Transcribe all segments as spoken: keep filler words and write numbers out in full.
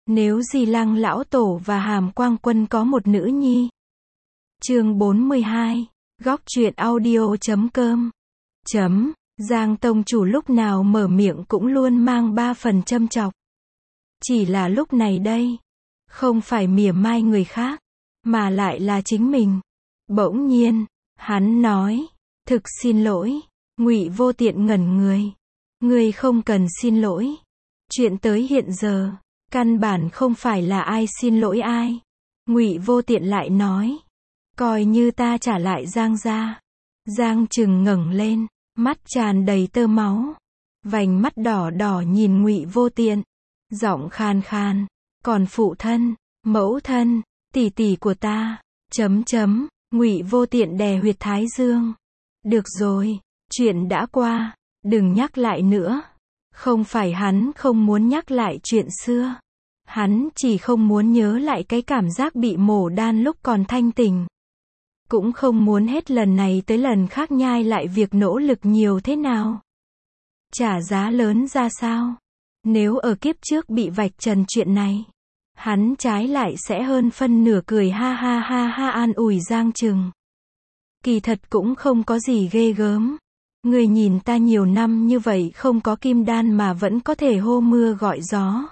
Nếu Di Lăng lão tổ và Hàm Quang Quân có một nữ nhi. Chương bốn mươi hai, góc truyện audio chấm com. Chấm, Giang tông chủ lúc nào mở miệng cũng luôn mang ba phần châm chọc. Chỉ là lúc này đây, không phải mỉa mai người khác, mà lại là chính mình. Bỗng nhiên, hắn nói, thực xin lỗi. Ngụy Vô Tiện ngẩn người. Ngươi không cần xin lỗi. Chuyện tới hiện giờ, căn bản không phải là ai xin lỗi ai. Ngụy Vô Tiện lại nói, coi như ta trả lại Giang gia. Giang Trừng ngẩng lên, mắt tràn đầy tơ máu, vành mắt đỏ đỏ nhìn Ngụy Vô Tiện, giọng khan khan, còn phụ thân, mẫu thân, tỷ tỷ của ta, chấm chấm, Ngụy Vô Tiện đè huyệt thái dương. Được rồi, chuyện đã qua, đừng nhắc lại nữa. Không phải hắn không muốn nhắc lại chuyện xưa. Hắn chỉ không muốn nhớ lại cái cảm giác bị mổ đan lúc còn thanh tỉnh. Cũng không muốn hết lần này tới lần khác nhai lại việc nỗ lực nhiều thế nào. Trả giá lớn ra sao. Nếu ở kiếp trước bị vạch trần chuyện này, hắn trái lại sẽ hơn phân nửa cười ha ha ha ha an ủi Giang Trừng. Kỳ thật cũng không có gì ghê gớm. Người nhìn ta nhiều năm như vậy không có kim đan mà vẫn có thể hô mưa gọi gió.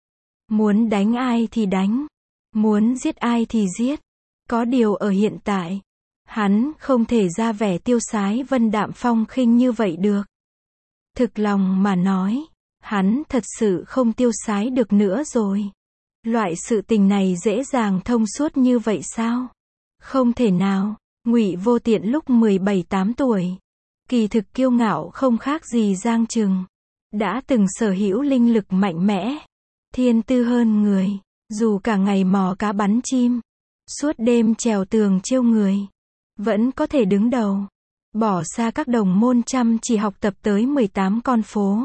Muốn đánh ai thì đánh. Muốn giết ai thì giết. Có điều ở hiện tại, hắn không thể ra vẻ tiêu sái vân đạm phong khinh như vậy được. Thực lòng mà nói, hắn thật sự không tiêu sái được nữa rồi. Loại sự tình này dễ dàng thông suốt như vậy sao? Không thể nào. Ngụy Vô Tiện lúc mười bảy tám tuổi, kỳ thực kiêu ngạo không khác gì Giang Trừng. Đã từng sở hữu linh lực mạnh mẽ, thiên tư hơn người, dù cả ngày mò cá bắn chim, suốt đêm trèo tường trêu người, vẫn có thể đứng đầu, bỏ xa các đồng môn chăm chỉ học tập tới mười tám con phố.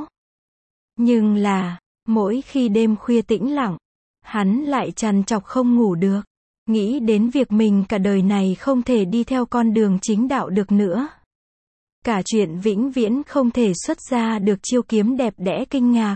Nhưng là, mỗi khi đêm khuya tĩnh lặng, hắn lại trằn trọc không ngủ được, nghĩ đến việc mình cả đời này không thể đi theo con đường chính đạo được nữa. Cả chuyện vĩnh viễn không thể xuất ra được chiêu kiếm đẹp đẽ kinh ngạc,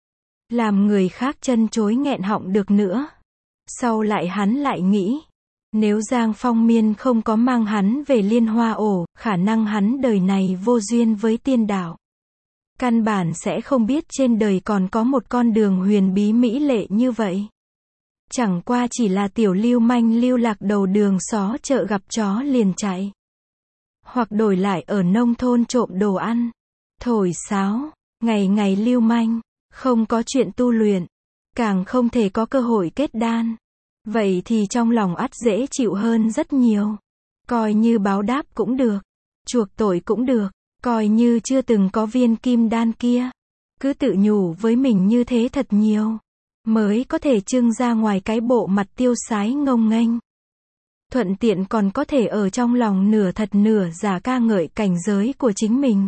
làm người khác chân chối nghẹn họng được nữa. Sau lại hắn lại nghĩ, nếu Giang Phong Miên không có mang hắn về Liên Hoa Ổ, khả năng hắn đời này vô duyên với tiên đạo. Căn bản sẽ không biết trên đời còn có một con đường huyền bí mỹ lệ như vậy. Chẳng qua chỉ là tiểu lưu manh lưu lạc đầu đường xó chợ gặp chó liền chạy. Hoặc đổi lại ở nông thôn trộm đồ ăn, thổi sáo, ngày ngày lưu manh, không có chuyện tu luyện, càng không thể có cơ hội kết đan. Vậy thì trong lòng ắt dễ chịu hơn rất nhiều. Coi như báo đáp cũng được, chuộc tội cũng được, coi như chưa từng có viên kim đan kia. Cứ tự nhủ với mình như thế thật nhiều, mới có thể trưng ra ngoài cái bộ mặt tiêu sái ngông nghênh. Thuận tiện còn có thể ở trong lòng nửa thật nửa giả ca ngợi cảnh giới của chính mình.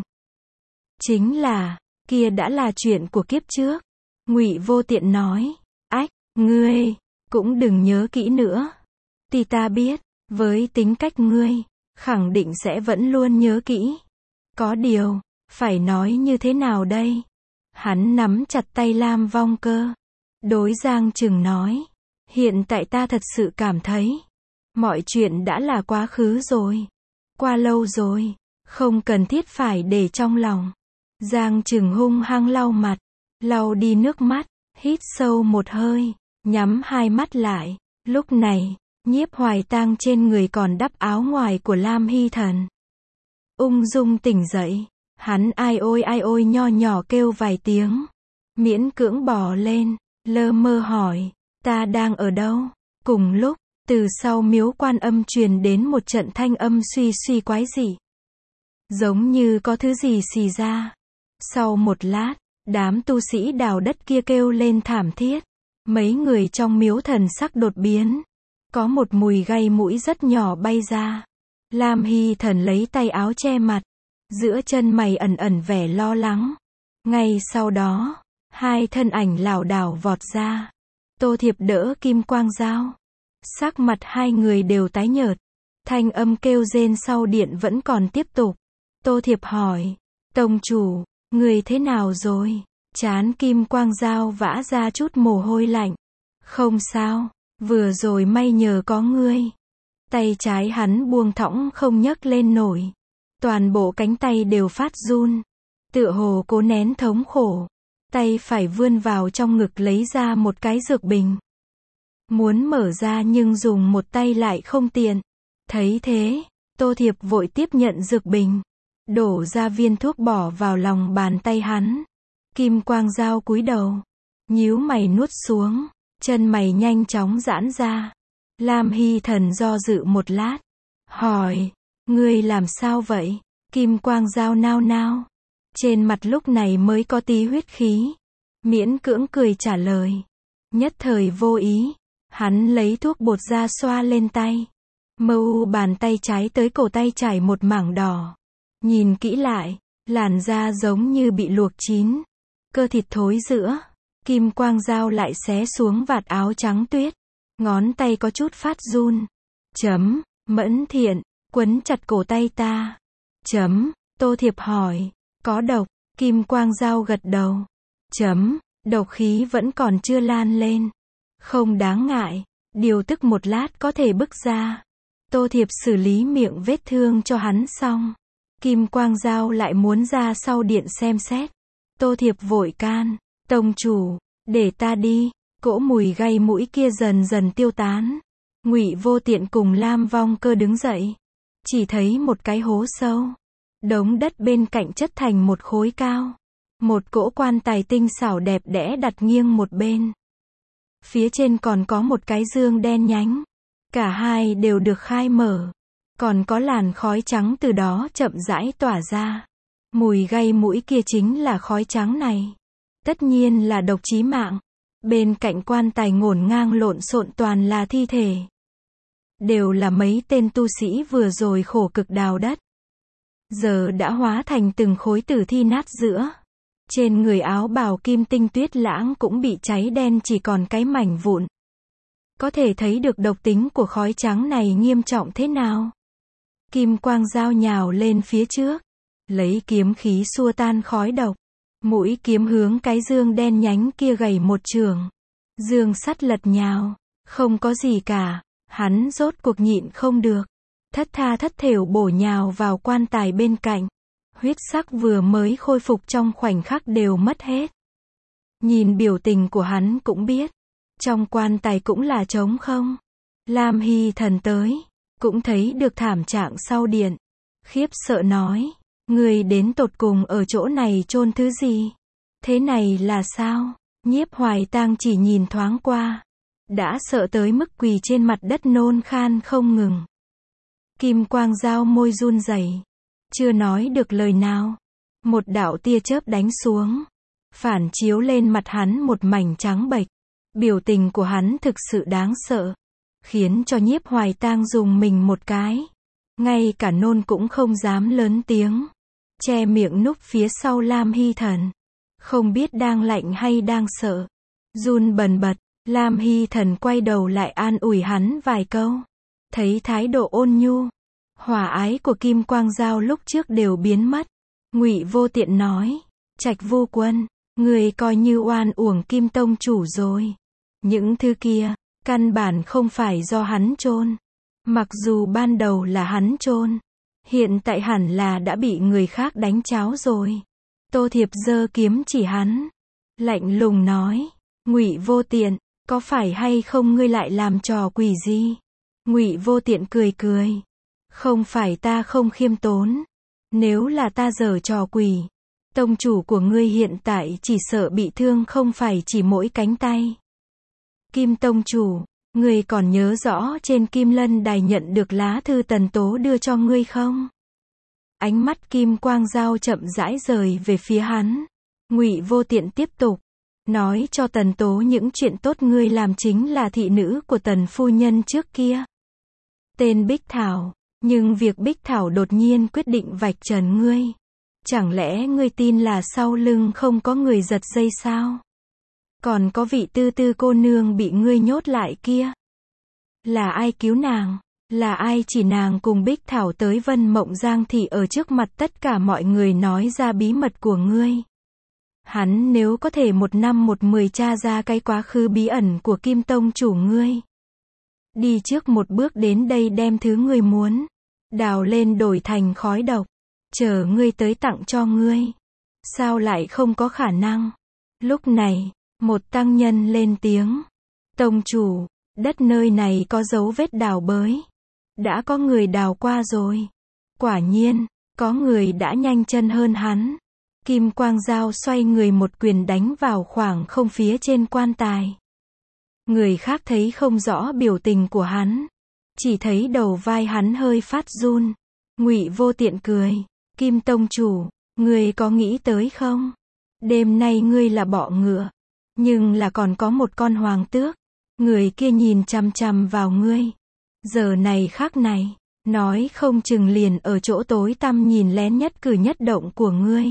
Chính là, kia đã là chuyện của kiếp trước. Ngụy Vô Tiện nói, ách, ngươi, cũng đừng nhớ kỹ nữa. Thì ta biết, với tính cách ngươi, khẳng định sẽ vẫn luôn nhớ kỹ. Có điều, phải nói như thế nào đây? Hắn nắm chặt tay Lam Vong Cơ. Đối Giang Trừng nói, hiện tại ta thật sự cảm thấy, mọi chuyện đã là quá khứ rồi. Qua lâu rồi, không cần thiết phải để trong lòng. Giang Trừng hung hăng lau mặt, lau đi nước mắt, hít sâu một hơi, nhắm hai mắt lại. Lúc này, Nhiếp Hoài Tang trên người còn đắp áo ngoài của Lam Hy Thần. Ung dung tỉnh dậy, hắn ai ôi ai ôi nho nhỏ kêu vài tiếng, miễn cưỡng bò lên, lơ mơ hỏi, ta đang ở đâu? Cùng lúc, từ sau miếu Quan Âm truyền đến một trận thanh âm suy suy quái dị. Giống như có thứ gì xì ra. Sau một lát, đám tu sĩ đào đất kia kêu lên thảm thiết. Mấy người trong miếu thần sắc đột biến. Có một mùi gây mũi rất nhỏ bay ra. Lam Hy Thần lấy tay áo che mặt. Giữa chân mày ẩn ẩn vẻ lo lắng. Ngay sau đó, hai thân ảnh lảo đảo vọt ra. Tô Thiệp đỡ Kim Quang Dao. Sắc mặt hai người đều tái nhợt. Thanh âm kêu rên sau điện vẫn còn tiếp tục. Tô Thiệp hỏi, tông chủ, người thế nào rồi? Trán Kim Quang Dao vã ra chút mồ hôi lạnh. Không sao, vừa rồi may nhờ có ngươi. Tay trái hắn buông thõng không nhấc lên nổi. Toàn bộ cánh tay đều phát run. Tựa hồ cố nén thống khổ. Tay phải vươn vào trong ngực lấy ra một cái dược bình. Muốn mở ra nhưng dùng một tay lại không tiện. Thấy thế, Tô Thiệp vội tiếp nhận dược bình. Đổ ra viên thuốc bỏ vào lòng bàn tay hắn. Kim Quang Dao cúi đầu. Nhíu mày nuốt xuống. Chân mày nhanh chóng giãn ra. Lam Hy Thần do dự một lát. Hỏi, ngươi làm sao vậy? Kim Quang Dao nao nao. Trên mặt lúc này mới có tí huyết khí. Miễn cưỡng cười trả lời. Nhất thời vô ý. Hắn lấy thuốc bột ra xoa lên tay. Mâu bàn tay trái tới cổ tay trải một mảng đỏ. Nhìn kỹ lại, làn da giống như bị luộc chín. Cơ thịt thối rữa. Kim Quang Dao lại xé xuống vạt áo trắng tuyết. Ngón tay có chút phát run. Chấm, Mẫn Thiện, quấn chặt cổ tay ta. Chấm, Tô Thiệp hỏi, có độc? Kim Quang Dao gật đầu. Chấm, độc khí vẫn còn chưa lan lên. Không đáng ngại, điều tức một lát có thể bức ra. Tô Thiệp xử lý miệng vết thương cho hắn xong. Kim Quang Dao lại muốn ra sau điện xem xét. Tô Thiệp vội can, tông chủ, để ta đi. Cỗ mùi gây mũi kia dần dần tiêu tán. Ngụy Vô Tiện cùng Lam Vong Cơ đứng dậy. Chỉ thấy một cái hố sâu. Đống đất bên cạnh chất thành một khối cao. Một cỗ quan tài tinh xảo đẹp đẽ đặt nghiêng một bên. Phía trên còn có một cái dương đen nhánh. Cả hai đều được khai mở. Còn có làn khói trắng từ đó chậm rãi tỏa ra. Mùi gây mũi kia chính là khói trắng này. Tất nhiên là độc chí mạng. Bên cạnh quan tài ngổn ngang lộn xộn toàn là thi thể. Đều là mấy tên tu sĩ vừa rồi khổ cực đào đất. Giờ đã hóa thành từng khối tử thi nát giữa. Trên người áo bào kim tinh tuyết lãng cũng bị cháy đen chỉ còn cái mảnh vụn. Có thể thấy được độc tính của khói trắng này nghiêm trọng thế nào. Kim Quang Dao nhào lên phía trước. Lấy kiếm khí xua tan khói độc. Mũi kiếm hướng cái dương đen nhánh kia gầy một trường. Dương sắt lật nhào. Không có gì cả. Hắn rốt cuộc nhịn không được. Thất tha thất thểu bổ nhào vào quan tài bên cạnh. Huyết sắc vừa mới khôi phục trong khoảnh khắc đều mất hết. Nhìn biểu tình của hắn cũng biết. Trong quan tài cũng là trống không. Lam Hy Thần tới. Cũng thấy được thảm trạng sau điện. Khiếp sợ nói. Người đến tột cùng ở chỗ này chôn thứ gì? Thế này là sao? Nhiếp Hoài Tang chỉ nhìn thoáng qua. Đã sợ tới mức quỳ trên mặt đất nôn khan không ngừng. Kim Quang Dao môi run rẩy. Chưa nói được lời nào. Một đạo tia chớp đánh xuống. Phản chiếu lên mặt hắn một mảnh trắng bệch. Biểu tình của hắn thực sự đáng sợ. Khiến cho Nhiếp Hoài Tang dùng mình một cái. Ngay cả nôn cũng không dám lớn tiếng. Che miệng núp phía sau Lam Hy Thần. Không biết đang lạnh hay đang sợ. Run bần bật. Lam Hy Thần quay đầu lại an ủi hắn vài câu. Thấy thái độ ôn nhu, hòa ái của Kim Quang Dao lúc trước đều biến mất. Ngụy Vô Tiện nói. Trạch Vô Quân, người coi như oan uổng Kim Tông chủ rồi. Những thứ kia, căn bản không phải do hắn chôn. Mặc dù ban đầu là hắn chôn. Hiện tại hẳn là đã bị người khác đánh cháo rồi. Tô Thiệp giơ kiếm chỉ hắn. Lạnh lùng nói. Ngụy Vô Tiện, có phải hay không ngươi lại làm trò quỷ gì? Ngụy Vô Tiện cười cười. Không phải ta không khiêm tốn. Nếu là ta giở trò quỷ, tông chủ của ngươi hiện tại chỉ sợ bị thương không phải chỉ mỗi cánh tay. Kim tông chủ, ngươi còn nhớ rõ trên Kim Lân Đài nhận được lá thư Tần Tố đưa cho ngươi không? Ánh mắt Kim Quang Dao chậm rãi rời về phía hắn. Ngụy Vô Tiện tiếp tục. Nói cho Tần Tố những chuyện tốt ngươi làm chính là thị nữ của Tần phu nhân trước kia. Tên Bích Thảo. Nhưng việc Bích Thảo đột nhiên quyết định vạch trần ngươi. Chẳng lẽ ngươi tin là sau lưng không có người giật dây sao? Còn có vị tư tư cô nương bị ngươi nhốt lại kia. Là ai cứu nàng? Là ai chỉ nàng cùng Bích Thảo tới Vân Mộng Giang Thị ở trước mặt tất cả mọi người nói ra bí mật của ngươi? Hắn nếu có thể một năm một mười tra ra cái quá khứ bí ẩn của Kim Tông chủ ngươi. Đi trước một bước đến đây đem thứ ngươi muốn. Đào lên đổi thành khói độc. Chờ ngươi tới tặng cho ngươi. Sao lại không có khả năng? Lúc này, một tăng nhân lên tiếng. Tông chủ, đất nơi này có dấu vết đào bới. Đã có người đào qua rồi. Quả nhiên, có người đã nhanh chân hơn hắn. Kim quang dao xoay người một quyền đánh vào khoảng không phía trên quan tài. Người khác thấy không rõ biểu tình của hắn. Chỉ thấy đầu vai hắn hơi phát run. Ngụy Vô Tiện cười. Kim tông chủ, ngươi có nghĩ tới không? Đêm nay ngươi là bọ ngựa. Nhưng là còn có một con hoàng tước. Người kia nhìn chằm chằm vào ngươi. Giờ này khắc này, nói không chừng liền ở chỗ tối tăm nhìn lén nhất cử nhất động của ngươi.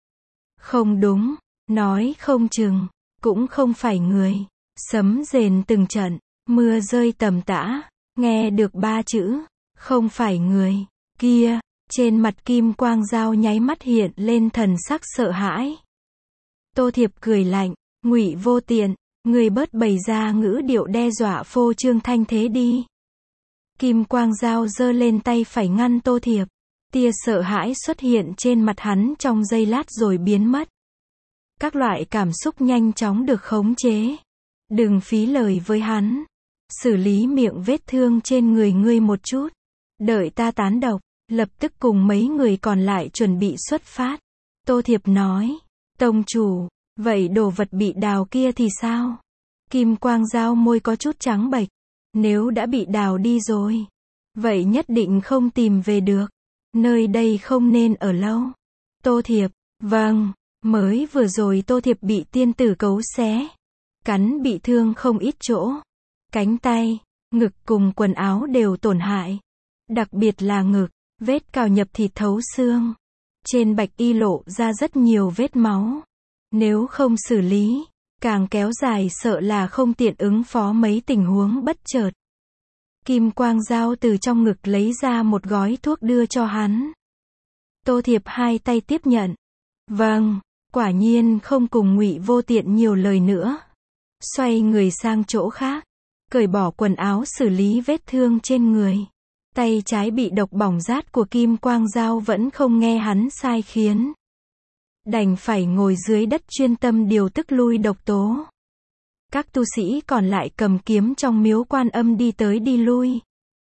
Không đúng, nói không chừng, cũng không phải người. Sấm rền từng trận, mưa rơi tầm tã, nghe được ba chữ, không phải người, kia, trên mặt Kim Quang Dao nháy mắt hiện lên thần sắc sợ hãi. Tô Thiệp cười lạnh, Ngụy Vô Tiện, người bớt bày ra ngữ điệu đe dọa phô trương thanh thế đi. Kim Quang Dao giơ lên tay phải ngăn Tô Thiệp. Tia sợ hãi xuất hiện trên mặt hắn trong giây lát rồi biến mất. Các loại cảm xúc nhanh chóng được khống chế. Đừng phí lời với hắn. Xử lý miệng vết thương trên người ngươi một chút. Đợi ta tán độc, lập tức cùng mấy người còn lại chuẩn bị xuất phát. Tô Thiệp nói, tông chủ, vậy đồ vật bị đào kia thì sao? Kim Quang Dao môi có chút trắng bệch. Nếu đã bị đào đi rồi, vậy nhất định không tìm về được. Nơi đây không nên ở lâu. Tô Thiệp, vâng, mới vừa rồi Tô Thiệp bị tiên tử cấu xé. Cắn bị thương không ít chỗ. Cánh tay, ngực cùng quần áo đều tổn hại. Đặc biệt là ngực, vết cào nhập thịt thấu xương. Trên bạch y lộ ra rất nhiều vết máu. Nếu không xử lý, càng kéo dài sợ là không tiện ứng phó mấy tình huống bất chợt. Kim Quang Dao từ trong ngực lấy ra một gói thuốc đưa cho hắn. Tô Thiệp hai tay tiếp nhận. Vâng, quả nhiên không cùng Ngụy Vô Tiện nhiều lời nữa. Xoay người sang chỗ khác, cởi bỏ quần áo xử lý vết thương trên người. Tay trái bị độc bỏng rát của Kim Quang Dao vẫn không nghe hắn sai khiến. Đành phải ngồi dưới đất chuyên tâm điều tức lui độc tố. Các tu sĩ còn lại cầm kiếm trong miếu Quan Âm đi tới đi lui.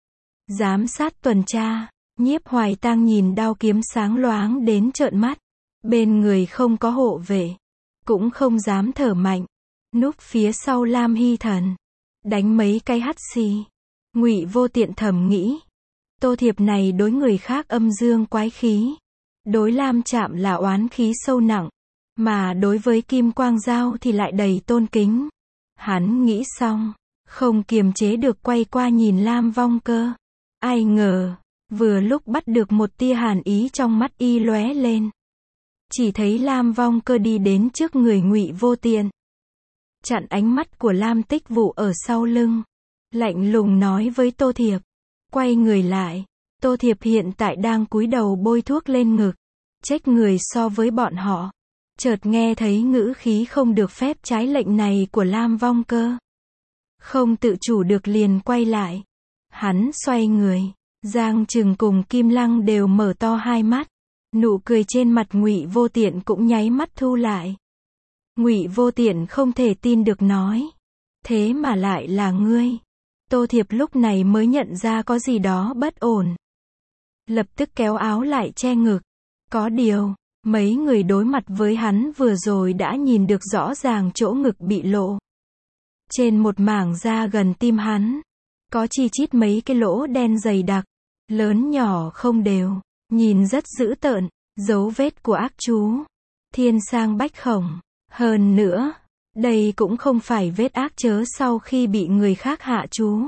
Giám sát tuần tra, Nhiếp Hoài Tang nhìn đao kiếm sáng loáng đến trợn mắt. Bên người không có hộ vệ, cũng không dám thở mạnh. Núp phía sau Lam Hy Thần, đánh mấy cái hắt xì. Ngụy Vô Tiện thầm nghĩ, Tô Thiệp này đối người khác âm dương quái khí. Đối Lam Trạm là oán khí sâu nặng, mà đối với Kim Quang Dao thì lại đầy tôn kính. Hắn nghĩ xong, không kiềm chế được quay qua nhìn Lam Vong Cơ. Ai ngờ, vừa lúc bắt được một tia hàn ý trong mắt y lóe lên. Chỉ thấy Lam Vong Cơ đi đến trước người Ngụy Vô Tiện. Chặn ánh mắt của Lam Tích Vụ ở sau lưng. Lạnh lùng nói với Tô Thiệp. Quay người lại. Tô Thiệp hiện tại đang cúi đầu bôi thuốc lên ngực. Trách người so với bọn họ. Chợt nghe thấy ngữ khí không được phép trái lệnh này của Lam Vong Cơ. Không tự chủ được liền quay lại. Hắn xoay người. Giang Trừng cùng Kim Lăng đều mở to hai mắt. Nụ cười trên mặt Ngụy Vô Tiện cũng nháy mắt thu lại. Ngụy Vô Tiện không thể tin được nói. Thế mà lại là ngươi. Tô Thiệp lúc này mới nhận ra có gì đó bất ổn. Lập tức kéo áo lại che ngực. Có điều, mấy người đối mặt với hắn vừa rồi đã nhìn được rõ ràng chỗ ngực bị lộ. Trên một mảng da gần tim hắn, có chi chít mấy cái lỗ đen dày đặc, lớn nhỏ không đều, nhìn rất dữ tợn, dấu vết của ác chú. Thiên sang bách khổng. Hơn nữa, đây cũng không phải vết ác chớ sau khi bị người khác hạ chú.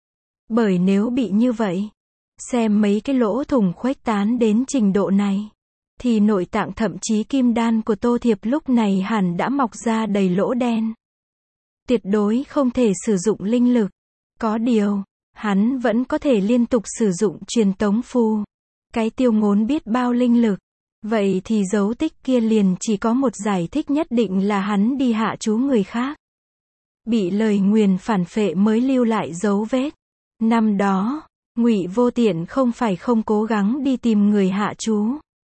Bởi nếu bị như vậy, xem mấy cái lỗ thủng khuếch tán đến trình độ này, thì nội tạng thậm chí kim đan của Tô Thiệp lúc này hẳn đã mọc ra đầy lỗ đen. Tuyệt đối không thể sử dụng linh lực. Có điều, hắn vẫn có thể liên tục sử dụng truyền tống phù. Cái tiêu ngốn biết bao linh lực. Vậy thì dấu tích kia liền chỉ có một giải thích nhất định là hắn đi hạ chú người khác. Bị lời nguyền phản phệ mới lưu lại dấu vết. Năm đó, Ngụy Vô Tiện không phải không cố gắng đi tìm người hạ chú.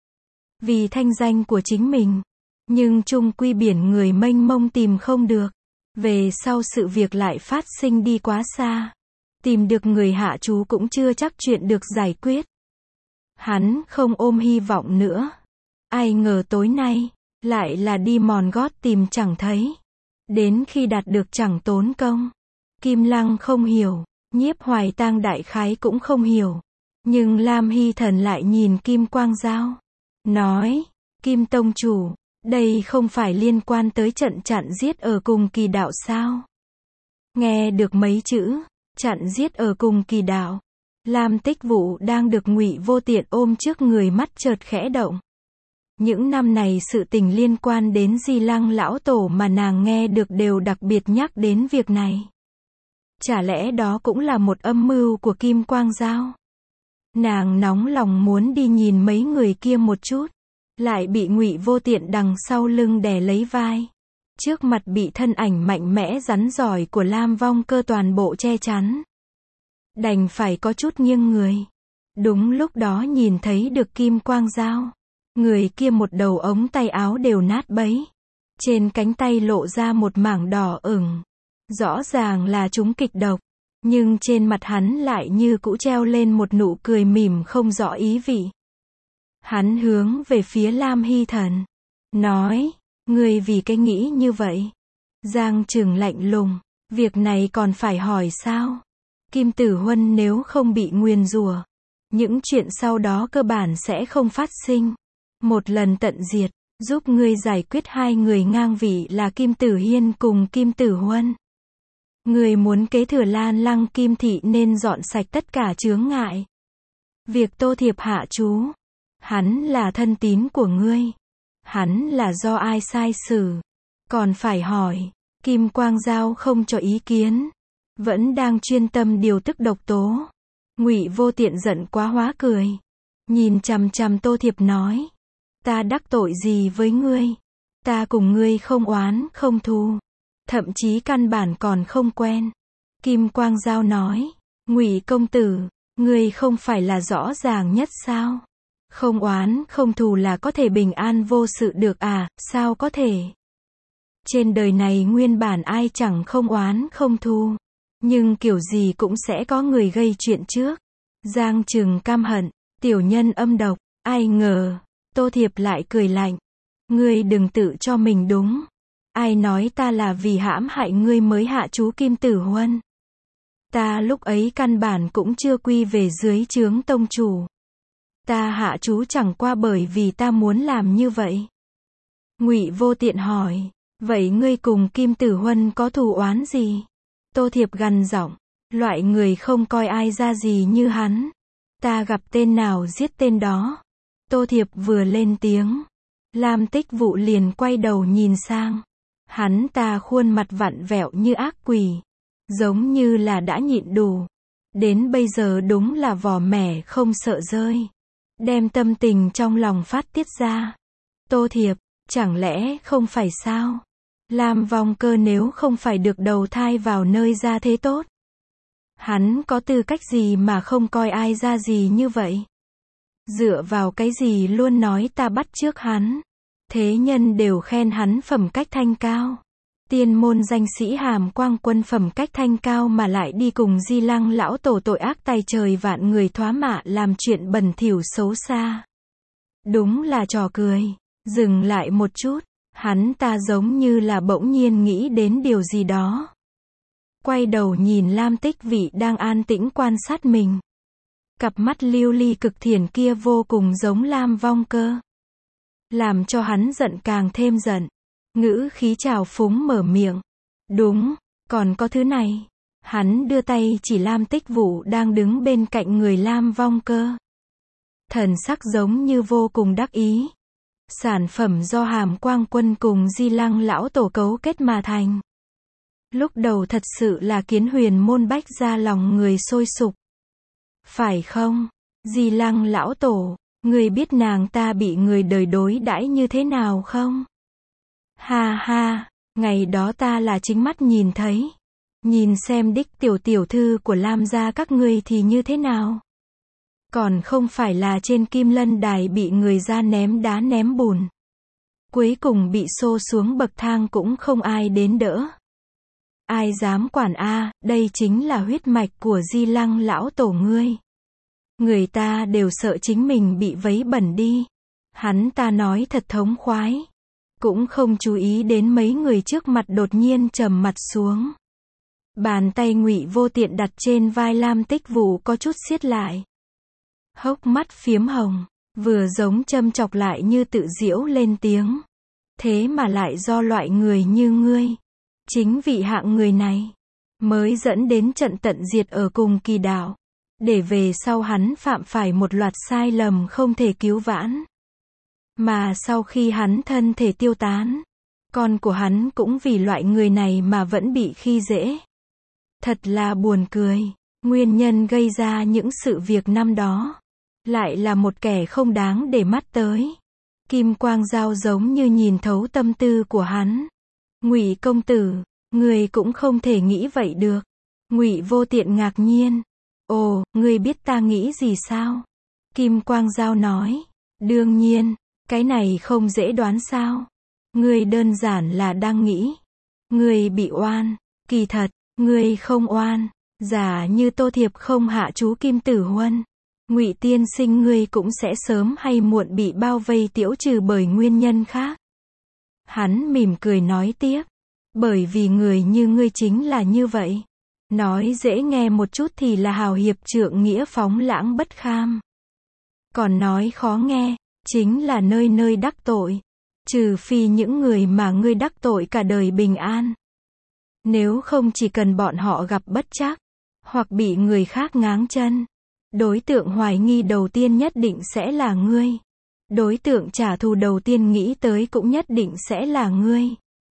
Vì thanh danh của chính mình. Nhưng chung quy biển người mênh mông tìm không được. Về sau sự việc lại phát sinh đi quá xa. Tìm được người hạ chú cũng chưa chắc chuyện được giải quyết. Hắn không ôm hy vọng nữa. Ai ngờ tối nay, lại là đi mòn gót tìm chẳng thấy. Đến khi đạt được chẳng tốn công. Kim Lăng không hiểu, Nhiếp Hoài Tang đại khái cũng không hiểu. Nhưng Lam Hy Thần lại nhìn Kim Quang Dao. Nói, Kim Tông Chủ, đây không phải liên quan tới trận chặn giết ở Cùng Kỳ Đạo sao? Nghe được mấy chữ, chặn giết ở Cùng Kỳ Đạo. Lam Tích Vũ đang được Ngụy Vô Tiện ôm trước người mắt chợt khẽ động. Những năm này sự tình liên quan đến Di Lăng lão tổ mà nàng nghe được đều đặc biệt nhắc đến việc này. Chả lẽ đó cũng là một âm mưu của Kim Quang Dao? Nàng nóng lòng muốn đi nhìn mấy người kia một chút, lại bị Ngụy Vô Tiện đằng sau lưng đè lấy vai. Trước mặt bị thân ảnh mạnh mẽ rắn giỏi của Lam Vong Cơ toàn bộ che chắn. Đành phải có chút nghiêng người. Đúng lúc đó nhìn thấy được Kim Quang Dao. Người kia một đầu ống tay áo đều nát bấy. Trên cánh tay lộ ra một mảng đỏ ửng. Rõ ràng là trúng kịch độc. Nhưng trên mặt hắn lại như cũ treo lên một nụ cười mỉm không rõ ý vị. Hắn hướng về phía Lam Hy Thần. Nói, ngươi vì cái nghĩ như vậy. Giang Trừng lạnh lùng. Việc này còn phải hỏi sao? Kim Tử Huân nếu không bị nguyền rủa, những chuyện sau đó cơ bản sẽ không phát sinh. Một lần tận diệt, giúp ngươi giải quyết hai người ngang vị là Kim Tử Hiên cùng Kim Tử Huân. Ngươi muốn kế thừa Lan Lăng Kim Thị nên dọn sạch tất cả chướng ngại. Việc Tô Thiệp hạ chú, hắn là thân tín của ngươi. Hắn là do ai sai xử? Còn phải hỏi, Kim Quang Dao không cho ý kiến. Vẫn đang chuyên tâm điều tức độc tố. Ngụy Vô Tiện giận quá hóa cười. Nhìn chằm chằm Tô Thiệp nói. Ta đắc tội gì với ngươi? Ta cùng ngươi không oán, không thù. Thậm chí căn bản còn không quen. Kim Quang Dao nói. Ngụy công tử, ngươi không phải là rõ ràng nhất sao? Không oán, không thù là có thể bình an vô sự được à, sao có thể? Trên đời này nguyên bản ai chẳng không oán, không thù. Nhưng kiểu gì cũng sẽ có người gây chuyện trước. Giang Trừng căm hận, tiểu nhân âm độc, ai ngờ, Tô Thiệp lại cười lạnh. Ngươi đừng tự cho mình đúng. Ai nói ta là vì hãm hại ngươi mới hạ chú Kim Tử Huân. Ta lúc ấy căn bản cũng chưa quy về dưới trướng tông chủ. Ta hạ chú chẳng qua bởi vì ta muốn làm như vậy. Ngụy Vô Tiện hỏi, vậy ngươi cùng Kim Tử Huân có thù oán gì? Tô Thiệp gằn giọng, loại người không coi ai ra gì như hắn. Ta gặp tên nào giết tên đó. Tô Thiệp vừa lên tiếng, Lam Tích Vũ liền quay đầu nhìn sang. Hắn ta khuôn mặt vặn vẹo như ác quỷ, giống như là đã nhịn đủ. Đến bây giờ đúng là vò mẻ không sợ rơi. Đem tâm tình trong lòng phát tiết ra. Tô Thiệp, chẳng lẽ không phải sao? Lam Vong Cơ nếu không phải được đầu thai vào nơi gia thế tốt. Hắn có tư cách gì mà không coi ai ra gì như vậy? Dựa vào cái gì luôn nói ta bắt chước hắn? Thế nhân đều khen hắn phẩm cách thanh cao. Tiên môn danh sĩ Hàm Quang Quân phẩm cách thanh cao mà lại đi cùng Di Lăng lão tổ tội ác tay trời vạn người thoá mạ làm chuyện bẩn thỉu xấu xa. Đúng là trò cười. Dừng lại một chút. Hắn ta giống như là bỗng nhiên nghĩ đến điều gì đó. Quay đầu nhìn Lam Tích Vị đang an tĩnh quan sát mình. Cặp mắt lưu ly cực thiển kia vô cùng giống Lam Vong Cơ. Làm cho hắn giận càng thêm giận. Ngữ khí trào phúng mở miệng. Đúng, còn có thứ này. Hắn đưa tay chỉ Lam Tích Vũ đang đứng bên cạnh người Lam Vong Cơ. Thần sắc giống như vô cùng đắc ý. Sản phẩm do Hàm Quang Quân cùng Di Lăng lão tổ cấu kết mà thành. Lúc đầu thật sự là kiến huyền môn bách ra lòng người sôi sục. Phải không? Di Lăng lão tổ, Ngươi biết nàng ta bị người đời đối đãi như thế nào không? Ha ha, ngày đó ta là chính mắt nhìn thấy. Nhìn xem đích tiểu tiểu thư của Lam gia các ngươi thì như thế nào? Còn không phải là trên Kim Lân Đài bị người ra ném đá ném bùn. Cuối cùng bị xô xuống bậc thang cũng không ai đến đỡ. Ai dám quản a, đây chính là huyết mạch của Di Lăng lão tổ ngươi. Người ta đều sợ chính mình bị vấy bẩn đi. Hắn ta nói thật thống khoái. Cũng không chú ý đến mấy người trước mặt đột nhiên trầm mặt xuống. Bàn tay Ngụy Vô Tiện đặt trên vai Lam Tích Vũ có chút siết lại. Hốc mắt phiếm hồng, vừa giống châm chọc lại như tự giễu lên tiếng. Thế mà lại do loại người như ngươi, chính vị hạng người này, mới dẫn đến trận tận diệt ở cùng kỳ đạo. Để về sau hắn phạm phải một loạt sai lầm không thể cứu vãn. Mà sau khi hắn thân thể tiêu tán, con của hắn cũng vì loại người này mà vẫn bị khi dễ. Thật là buồn cười, nguyên nhân gây ra những sự việc năm đó, lại là một kẻ không đáng để mắt tới. Kim Quang Dao giống như nhìn thấu tâm tư của hắn. Ngụy công tử, người cũng không thể nghĩ vậy được. Ngụy Vô Tiện ngạc nhiên. Ồ, ngươi biết ta nghĩ gì sao? Kim Quang Dao nói. Đương nhiên, cái này không dễ đoán sao? Ngươi đơn giản là đang nghĩ. Ngươi bị oan, kỳ thật, ngươi không oan. Giả như Tô Thiệp không hạ chú Kim Tử Huân, Ngụy tiên sinh ngươi cũng sẽ sớm hay muộn bị bao vây tiễu trừ bởi nguyên nhân khác. Hắn mỉm cười nói tiếp. Bởi vì người như ngươi chính là như vậy. Nói dễ nghe một chút thì là hào hiệp trượng nghĩa phóng lãng bất kham. Còn nói khó nghe, chính là nơi nơi đắc tội. Trừ phi những người mà ngươi đắc tội cả đời bình an. Nếu không chỉ cần bọn họ gặp bất trắc, hoặc bị người khác ngáng chân, đối tượng hoài nghi đầu tiên nhất định sẽ là ngươi. Đối tượng trả thù đầu tiên nghĩ tới cũng nhất định sẽ là ngươi.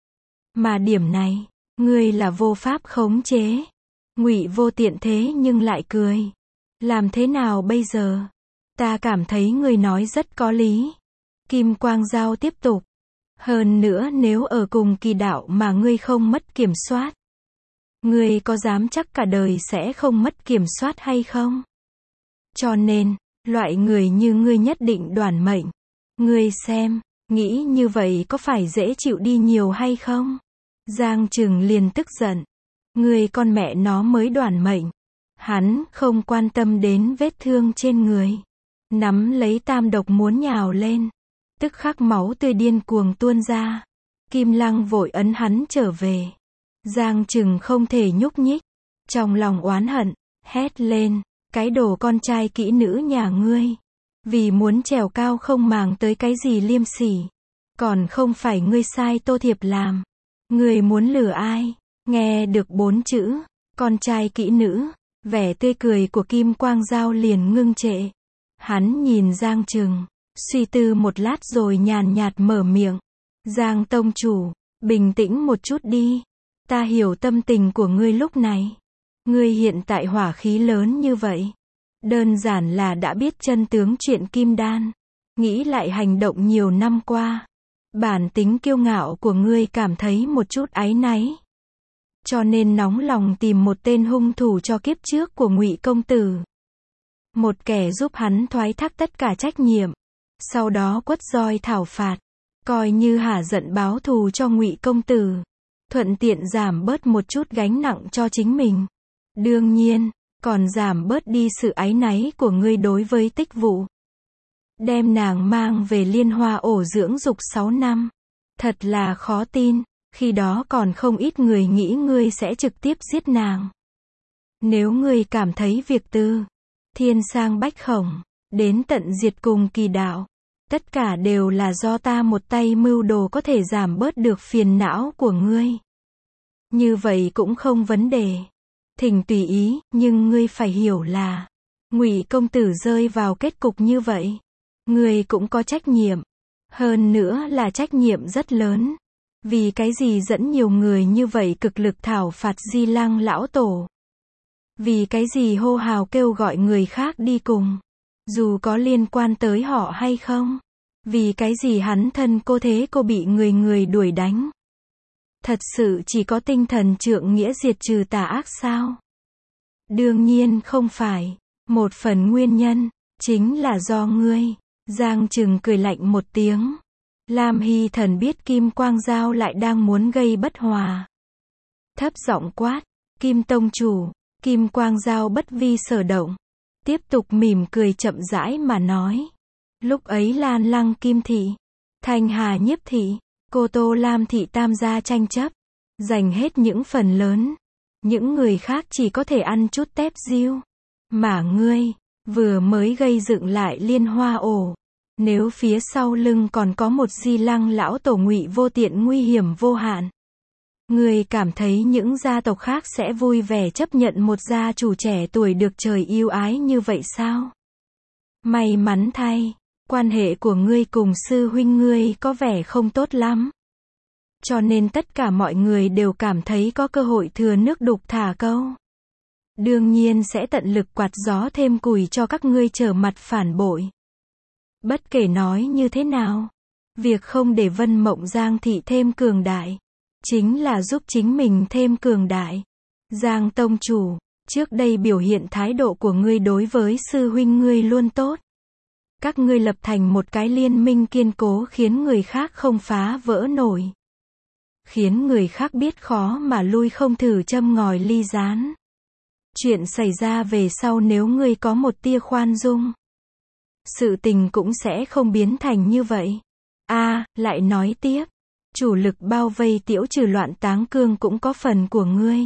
Mà điểm này, ngươi là vô pháp khống chế. Ngụy Vô Tiện thế nhưng lại cười. Làm thế nào bây giờ? Ta cảm thấy ngươi nói rất có lý. Kim Quang Dao tiếp tục. Hơn nữa nếu ở cùng kỳ đạo mà ngươi không mất kiểm soát, ngươi có dám chắc cả đời sẽ không mất kiểm soát hay không? Cho nên, loại người như ngươi nhất định đoản mệnh. Ngươi xem, nghĩ như vậy có phải dễ chịu đi nhiều hay không? Giang Trừng liền tức giận. Ngươi con mẹ nó mới đoản mệnh. Hắn không quan tâm đến vết thương trên người. Nắm lấy tam độc muốn nhào lên. Tức khắc máu tươi điên cuồng tuôn ra. Kim Lăng vội ấn hắn trở về. Giang Trừng không thể nhúc nhích. Trong lòng oán hận, hét lên. Cái đồ con trai kỹ nữ nhà ngươi. Vì muốn trèo cao không màng tới cái gì liêm sỉ. Còn không phải ngươi sai Tô Thiệp làm. Ngươi muốn lừa ai? Nghe được bốn chữ, con trai kỹ nữ, vẻ tươi cười của Kim Quang Dao liền ngưng trệ. Hắn nhìn Giang Trừng, suy tư một lát rồi nhàn nhạt mở miệng. Giang tông chủ, bình tĩnh một chút đi. Ta hiểu tâm tình của ngươi lúc này. Ngươi hiện tại hỏa khí lớn như vậy. Đơn giản là đã biết chân tướng chuyện Kim Đan. Nghĩ lại hành động nhiều năm qua. Bản tính kiêu ngạo của ngươi cảm thấy một chút áy náy. Cho nên nóng lòng tìm một tên hung thủ cho kiếp trước của Ngụy công tử. Một kẻ giúp hắn thoái thác tất cả trách nhiệm. Sau đó quất roi thảo phạt. Coi như hả giận báo thù cho Ngụy công tử. Thuận tiện giảm bớt một chút gánh nặng cho chính mình. Đương nhiên, còn giảm bớt đi sự áy náy của ngươi đối với Tích Vũ. Đem nàng mang về Liên Hoa ổ dưỡng dục sáu năm. Thật là khó tin. Khi đó còn không ít người nghĩ ngươi sẽ trực tiếp giết nàng. Nếu ngươi cảm thấy việc từ thiên sang bách khổng, đến tận diệt cùng kỳ đạo, tất cả đều là do ta một tay mưu đồ có thể giảm bớt được phiền não của ngươi. Như vậy cũng không vấn đề. Thỉnh tùy ý, nhưng ngươi phải hiểu là, Ngụy công tử rơi vào kết cục như vậy. Ngươi cũng có trách nhiệm. Hơn nữa là trách nhiệm rất lớn. Vì cái gì dẫn nhiều người như vậy cực lực thảo phạt Di Lăng lão tổ? Vì cái gì hô hào kêu gọi người khác đi cùng? Dù có liên quan tới họ hay không. Vì cái gì hắn thân cô thế cô bị người người đuổi đánh? Thật sự chỉ có tinh thần trượng nghĩa diệt trừ tà ác sao? Đương nhiên không phải. Một phần nguyên nhân, chính là do ngươi. Giang Trừng cười lạnh một tiếng. Lam Hy Thần biết Kim Quang Giao lại đang muốn gây bất hòa. Thấp giọng quát, Kim Tông Chủ. Kim Quang Giao bất vi sở động. Tiếp tục mỉm cười chậm rãi mà nói. Lúc ấy Lan Lăng Kim Thị, Thanh Hà Nhiếp Thị, Cô Tô Lam Thị tam gia tranh chấp. Giành hết những phần lớn. Những người khác chỉ có thể ăn chút tép diêu. Mà ngươi, vừa mới gây dựng lại Liên Hoa ổ. Nếu phía sau lưng còn có một Di Lăng lão tổ Ngụy Vô Tiện nguy hiểm vô hạn. Ngươi cảm thấy những gia tộc khác sẽ vui vẻ chấp nhận một gia chủ trẻ tuổi được trời yêu ái như vậy sao? May mắn thay, quan hệ của ngươi cùng sư huynh ngươi có vẻ không tốt lắm. Cho nên tất cả mọi người đều cảm thấy có cơ hội thừa nước đục thả câu. Đương nhiên sẽ tận lực quạt gió thêm củi cho các ngươi trở mặt phản bội. Bất kể nói như thế nào, việc không để Vân Mộng Giang Thị thêm cường đại, chính là giúp chính mình thêm cường đại. Giang Tông Chủ, trước đây biểu hiện thái độ của ngươi đối với sư huynh ngươi luôn tốt. Các ngươi lập thành một cái liên minh kiên cố khiến người khác không phá vỡ nổi. Khiến người khác biết khó mà lui không thử châm ngòi ly gián. Chuyện xảy ra về sau nếu ngươi có một tia khoan dung, sự tình cũng sẽ không biến thành như vậy. A, à, lại nói tiếp. Chủ lực bao vây Tiễu Trừ Loạn Táng Cương cũng có phần của ngươi.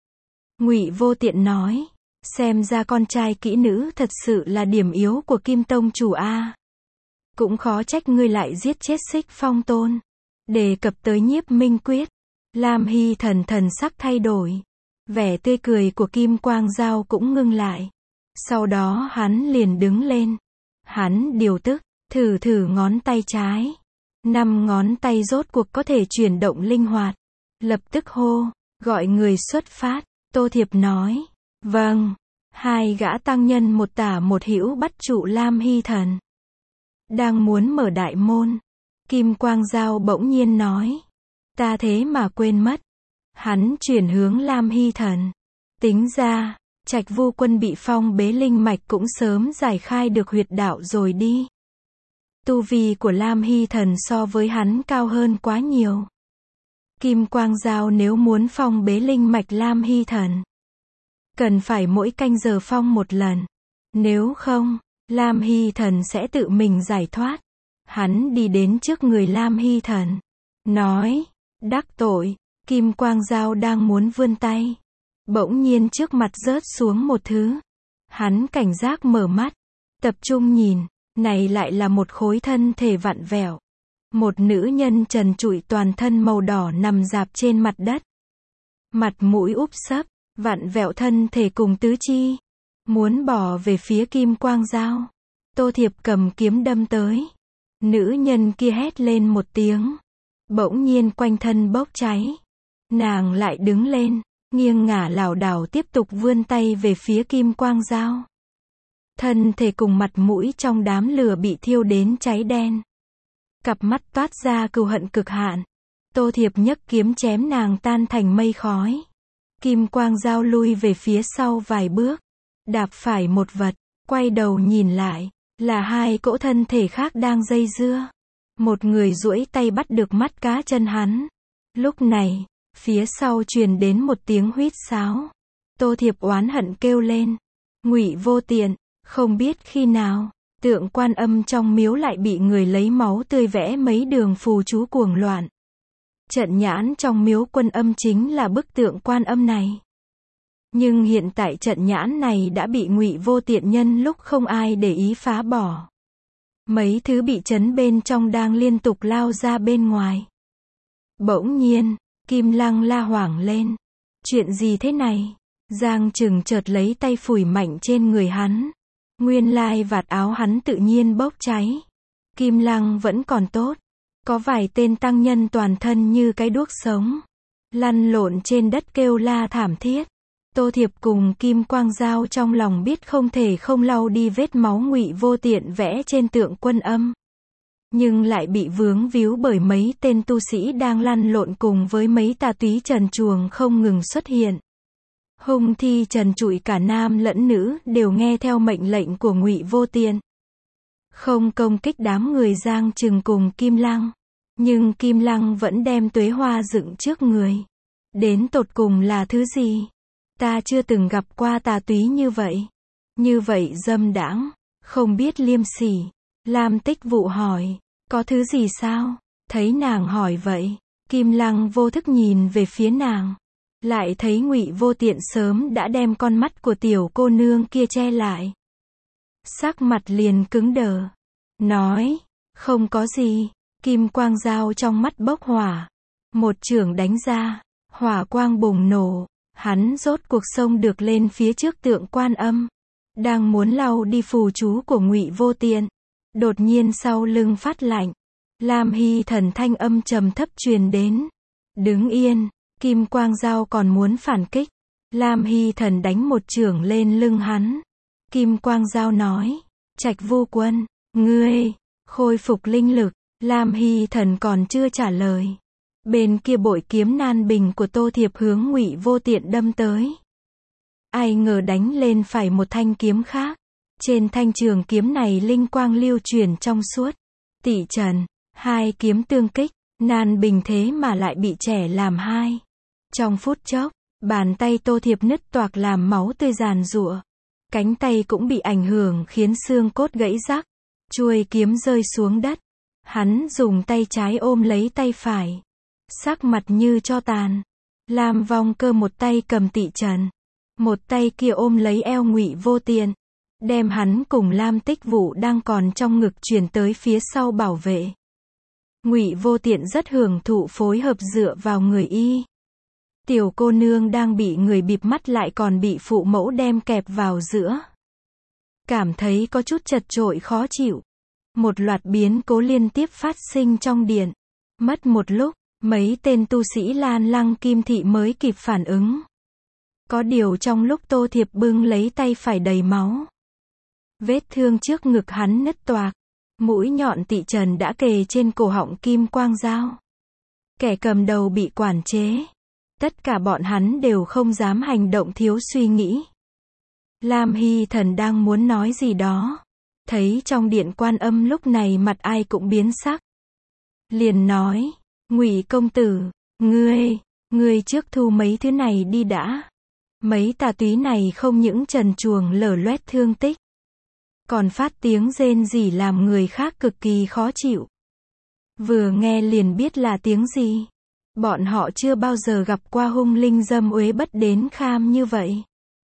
Ngụy Vô Tiện nói. Xem ra con trai kỹ nữ thật sự là điểm yếu của Kim Tông Chủ A. Cũng khó trách ngươi lại giết chết Xích Phong Tôn. Đề cập tới Nhiếp Minh Quyết, Lam Hy Thần thần sắc thay đổi. Vẻ tươi cười của Kim Quang Giao cũng ngưng lại. Sau đó hắn liền đứng lên. Hắn điều tức, thử thử ngón tay trái. Năm ngón tay rốt cuộc có thể chuyển động linh hoạt. Lập tức hô, gọi người xuất phát. Tô Thiệp nói, vâng. Hai gã tăng nhân một tả một hữu bắt trụ Lam Hy Thần. Đang muốn mở đại môn. Kim Quang Giao bỗng nhiên nói, ta thế mà quên mất. Hắn chuyển hướng Lam Hy Thần. Tính ra, Trạch Vu Quân bị phong bế linh mạch cũng sớm giải khai được huyệt đạo rồi đi. Tu vi của Lam Hy Thần so với hắn cao hơn quá nhiều. Kim Quang Giao nếu muốn phong bế linh mạch Lam Hy Thần, cần phải mỗi canh giờ phong một lần. Nếu không, Lam Hy Thần sẽ tự mình giải thoát. Hắn đi đến trước người Lam Hy Thần. Nói, đắc tội. Kim Quang Giao đang muốn vươn tay. Bỗng nhiên trước mặt rớt xuống một thứ. Hắn cảnh giác mở mắt. Tập trung nhìn. Này lại là một khối thân thể vặn vẹo. Một nữ nhân trần trụi toàn thân màu đỏ nằm rạp trên mặt đất. Mặt mũi úp sấp. Vặn vẹo thân thể cùng tứ chi. Muốn bỏ về phía Kim Quang Giao. Tô Thiệp cầm kiếm đâm tới. Nữ nhân kia hét lên một tiếng. Bỗng nhiên quanh thân bốc cháy. Nàng lại đứng lên, nghiêng ngả lảo đảo tiếp tục vươn tay về phía Kim Quang Giao. Thân thể cùng mặt mũi trong đám lửa bị thiêu đến cháy đen. Cặp mắt toát ra cừu hận cực hạn. Tô Thiệp nhấc kiếm chém nàng tan thành mây khói. Kim Quang Giao lui về phía sau vài bước. Đạp phải một vật, quay đầu nhìn lại. Là hai cỗ thân thể khác đang dây dưa. Một người duỗi tay bắt được mắt cá chân hắn. Lúc này, phía sau truyền đến một tiếng huýt sáo. Tô Thiệp oán hận kêu lên. Ngụy Vô Tiện, không biết khi nào, tượng Quan Âm trong miếu lại bị người lấy máu tươi vẽ mấy đường phù chú cuồng loạn. Trận nhãn trong miếu Quân Âm chính là bức tượng Quan Âm này. Nhưng hiện tại trận nhãn này đã bị Ngụy Vô Tiện nhân lúc không ai để ý phá bỏ. Mấy thứ bị trấn bên trong đang liên tục lao ra bên ngoài. Bỗng nhiên, Kim Lăng la hoảng lên. Chuyện gì thế này? Giang Trừng chợt lấy tay phủi mạnh trên người hắn. Nguyên lai vạt áo hắn tự nhiên bốc cháy. Kim Lăng vẫn còn tốt. Có vài tên tăng nhân toàn thân như cái đuốc sống. Lăn lộn trên đất kêu la thảm thiết. Tô Thiệp cùng Kim Quang Giao trong lòng biết không thể không lau đi vết máu Ngụy Vô Tiện vẽ trên tượng Quân Âm. Nhưng lại bị vướng víu bởi mấy tên tu sĩ đang lăn lộn cùng với mấy tà túy trần truồng không ngừng xuất hiện. Hung thi trần trụi cả nam lẫn nữ đều nghe theo mệnh lệnh của Ngụy Vô Tiện. Không công kích đám người Giang Trừng cùng Kim Lăng. Nhưng Kim Lăng vẫn đem tuế hoa dựng trước người. Đến tột cùng là thứ gì? Ta chưa từng gặp qua tà túy như vậy. Như vậy dâm đãng, không biết liêm sỉ. Lam Tích Vụ hỏi, có thứ gì sao? Thấy nàng hỏi vậy, Kim Lăng vô thức nhìn về phía nàng. Lại thấy Ngụy Vô Tiện sớm đã đem con mắt của tiểu cô nương kia che lại. Sắc mặt liền cứng đờ. Nói, không có gì. Kim quang dao trong mắt bốc hỏa. Một chưởng đánh ra, hỏa quang bùng nổ. Hắn rốt cuộc xông được lên phía trước tượng Quan Âm. Đang muốn lau đi phù chú của Ngụy Vô Tiện. Đột nhiên sau lưng phát lạnh. Lam Hy Thần thanh âm trầm thấp truyền đến. Đứng yên. Kim quang dao còn muốn phản kích. Lam Hy Thần đánh một chưởng lên lưng hắn. Kim quang dao nói. Trạch Vô Quân, ngươi, khôi phục linh lực. Lam Hy Thần còn chưa trả lời. Bên kia bội kiếm nan bình của Tô Thiệp hướng Ngụy Vô Tiện đâm tới. Ai ngờ đánh lên phải một thanh kiếm khác. Trên thanh trường kiếm này linh quang lưu chuyển trong suốt. Tỷ trần, hai kiếm tương kích, nan bình thế mà lại bị chẻ làm hai. Trong phút chốc, bàn tay Tô Thiệp nứt toạc làm máu tươi giàn giụa. Cánh tay cũng bị ảnh hưởng khiến xương cốt gãy rắc. Chuôi kiếm rơi xuống đất. Hắn dùng tay trái ôm lấy tay phải. Sắc mặt như tro tàn. Lam Vong Cơ một tay cầm Tị Trần. Một tay kia ôm lấy eo Ngụy Vô Tiện. Đem hắn cùng Lam Tích Vụ đang còn trong ngực chuyển tới phía sau bảo vệ. Ngụy Vô Tiện rất hưởng thụ phối hợp dựa vào người y. Tiểu cô nương đang bị người bịt mắt lại còn bị phụ mẫu đem kẹp vào giữa. Cảm thấy có chút chật chội khó chịu. Một loạt biến cố liên tiếp phát sinh trong điện. Mất một lúc, mấy tên tu sĩ Lan Lăng Kim Thị mới kịp phản ứng. Có điều trong lúc Tô Thiệp bưng lấy tay phải đầy máu. Vết thương trước ngực hắn nứt toạc. Mũi nhọn Tị Trần đã kề trên cổ họng Kim Quang Dao. Kẻ cầm đầu bị quản chế. Tất cả bọn hắn đều không dám hành động thiếu suy nghĩ. Lam Hy Thần đang muốn nói gì đó. Thấy trong điện Quan Âm lúc này mặt ai cũng biến sắc. Liền nói, Ngụy công tử, ngươi, ngươi trước thu mấy thứ này đi đã. Mấy tà túy này không những trần truồng lở loét thương tích. Còn phát tiếng rên rỉ làm người khác cực kỳ khó chịu. Vừa nghe liền biết là tiếng gì. Bọn họ chưa bao giờ gặp qua hung linh dâm uế bất đến kham như vậy.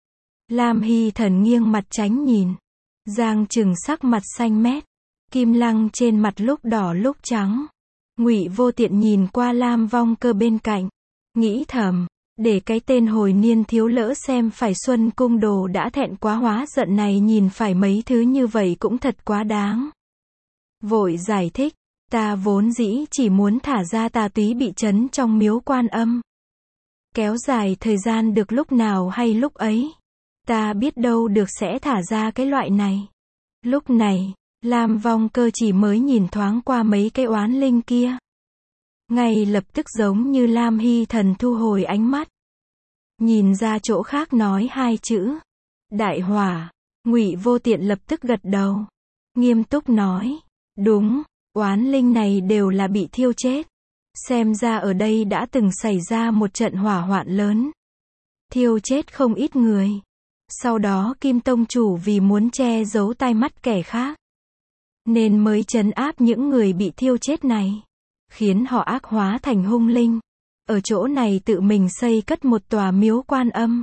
Lam Hy Thần nghiêng mặt tránh nhìn. Giang Trừng sắc mặt xanh mét. Kim Lăng trên mặt lúc đỏ lúc trắng. Ngụy Vô Tiện nhìn qua Lam Vong Cơ bên cạnh. Nghĩ thầm, để cái tên hồi niên thiếu lỡ xem phải Xuân Cung Đồ đã thẹn quá hóa giận này nhìn phải mấy thứ như vậy cũng thật quá đáng. Vội giải thích, ta vốn dĩ chỉ muốn thả ra tà túy bị trấn trong miếu Quan Âm. Kéo dài thời gian được lúc nào hay lúc ấy. Ta biết đâu được sẽ thả ra cái loại này. Lúc này, Lam Vong Cơ chỉ mới nhìn thoáng qua mấy cái oán linh kia. Ngay lập tức giống như Lam Hy Thần thu hồi ánh mắt. Nhìn ra chỗ khác nói hai chữ. Đại hỏa. Ngụy Vô Tiện lập tức gật đầu. Nghiêm túc nói. Đúng, oán linh này đều là bị thiêu chết. Xem ra ở đây đã từng xảy ra một trận hỏa hoạn lớn. Thiêu chết không ít người. Sau đó Kim Tông Chủ vì muốn che giấu tai mắt kẻ khác. Nên mới trấn áp những người bị thiêu chết này. Khiến họ ác hóa thành hung linh. Ở chỗ này tự mình xây cất một tòa miếu Quan Âm.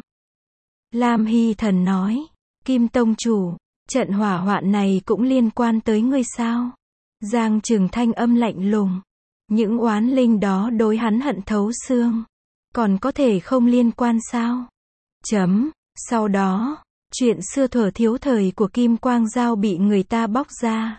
Lam Hy Thần nói. Kim Tông Chủ, trận hỏa hoạn này cũng liên quan tới ngươi sao? Giang Trừng thanh âm lạnh lùng. Những oán linh đó đối hắn hận thấu xương. Còn có thể không liên quan sao? Chấm. Sau đó, chuyện xưa thuở thiếu thời của Kim Quang Dao bị người ta bóc ra.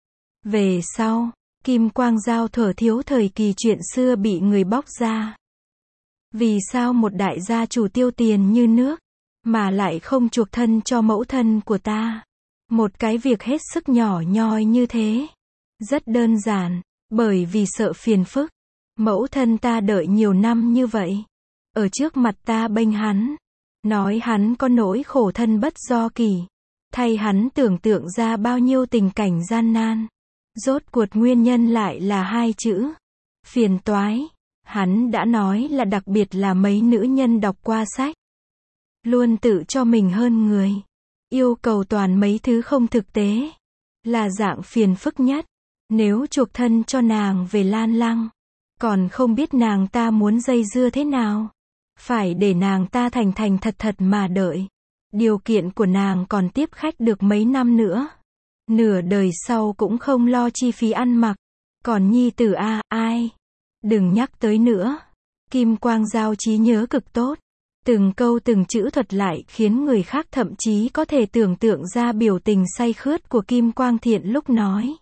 Về sau, Kim Quang Dao thuở thiếu thời kỳ chuyện xưa bị người bóc ra. Vì sao một đại gia chủ tiêu tiền như nước, mà lại không chuộc thân cho mẫu thân của ta. Một cái việc hết sức nhỏ nhoi như thế. Rất đơn giản, bởi vì sợ phiền phức. Mẫu thân ta đợi nhiều năm như vậy. Ở trước mặt ta bênh hắn. Nói hắn có nỗi khổ thân bất do kỳ. Thay hắn tưởng tượng ra bao nhiêu tình cảnh gian nan. Rốt cuộc nguyên nhân lại là hai chữ. Phiền toái. Hắn đã nói là đặc biệt là mấy nữ nhân đọc qua sách. Luôn tự cho mình hơn người. Yêu cầu toàn mấy thứ không thực tế. Là dạng phiền phức nhất. Nếu chuộc thân cho nàng về Lan Lăng. Còn không biết nàng ta muốn dây dưa thế nào. Phải để nàng ta thành thành thật thật mà đợi. Điều kiện của nàng còn tiếp khách được mấy năm nữa. Nửa đời sau cũng không lo chi phí ăn mặc. Còn nhi tử a, ai? Đừng nhắc tới nữa. Kim Quang Giao trí nhớ cực tốt. Từng câu từng chữ thuật lại khiến người khác thậm chí có thể tưởng tượng ra biểu tình say khướt của Kim Quang Thiện lúc nói.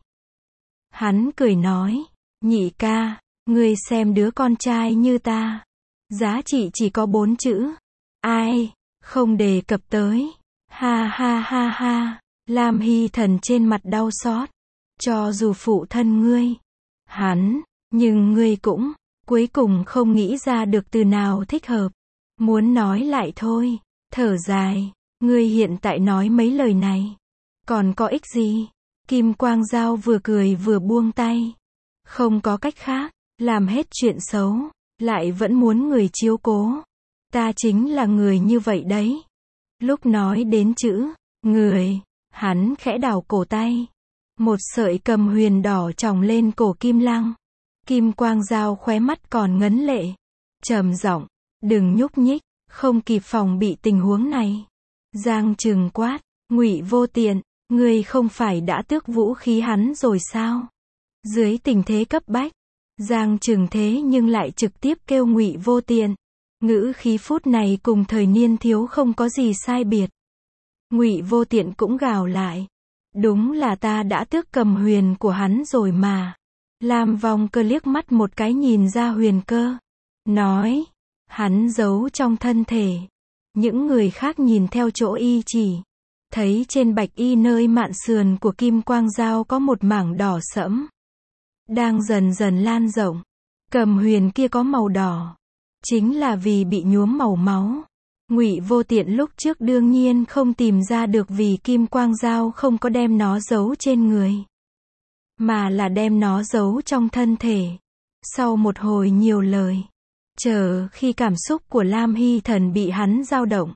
Hắn cười nói, nhị ca, ngươi xem đứa con trai như ta. Giá trị chỉ có bốn chữ. Ai? Không đề cập tới. Ha ha ha ha. Lam Hy Thần trên mặt đau xót. Cho dù phụ thân ngươi. Hắn. Nhưng ngươi cũng. Cuối cùng không nghĩ ra được từ nào thích hợp. Muốn nói lại thôi. Thở dài. Ngươi hiện tại nói mấy lời này. Còn có ích gì? Kim Quang Giao vừa cười vừa buông tay. Không có cách khác. Làm hết chuyện xấu. Lại vẫn muốn người chiếu cố. Ta chính là người như vậy đấy. Lúc nói đến chữ, người, hắn khẽ đảo cổ tay. Một sợi cầm huyền đỏ tròng lên cổ Kim Lăng. Kim Quang Giao khóe mắt còn ngấn lệ. Trầm giọng, đừng nhúc nhích, không kịp phòng bị tình huống này. Giang Trừng quát, Ngụy Vô Tiện, ngươi không phải đã tước vũ khí hắn rồi sao? Dưới tình thế cấp bách, Giang Trừng thế nhưng lại trực tiếp kêu Ngụy Vô Tiện. Ngữ khí phút này cùng thời niên thiếu không có gì sai biệt. Ngụy Vô Tiện cũng gào lại. Đúng là ta đã tước cầm huyền của hắn rồi mà. Lam Vong Cơ liếc mắt một cái nhìn ra Huyền Cơ. Nói. Hắn giấu trong thân thể. Những người khác nhìn theo chỗ y chỉ. Thấy trên bạch y nơi mạn sườn của Kim Quang Giao có một mảng đỏ sẫm. Đang dần dần lan rộng. Cầm huyền kia có màu đỏ. Chính là vì bị nhuốm màu máu. Ngụy Vô Tiện lúc trước đương nhiên không tìm ra được vì Kim Quang Giao không có đem nó giấu trên người. Mà là đem nó giấu trong thân thể. Sau một hồi nhiều lời. Chờ khi cảm xúc của Lam Hy Thần bị hắn dao động.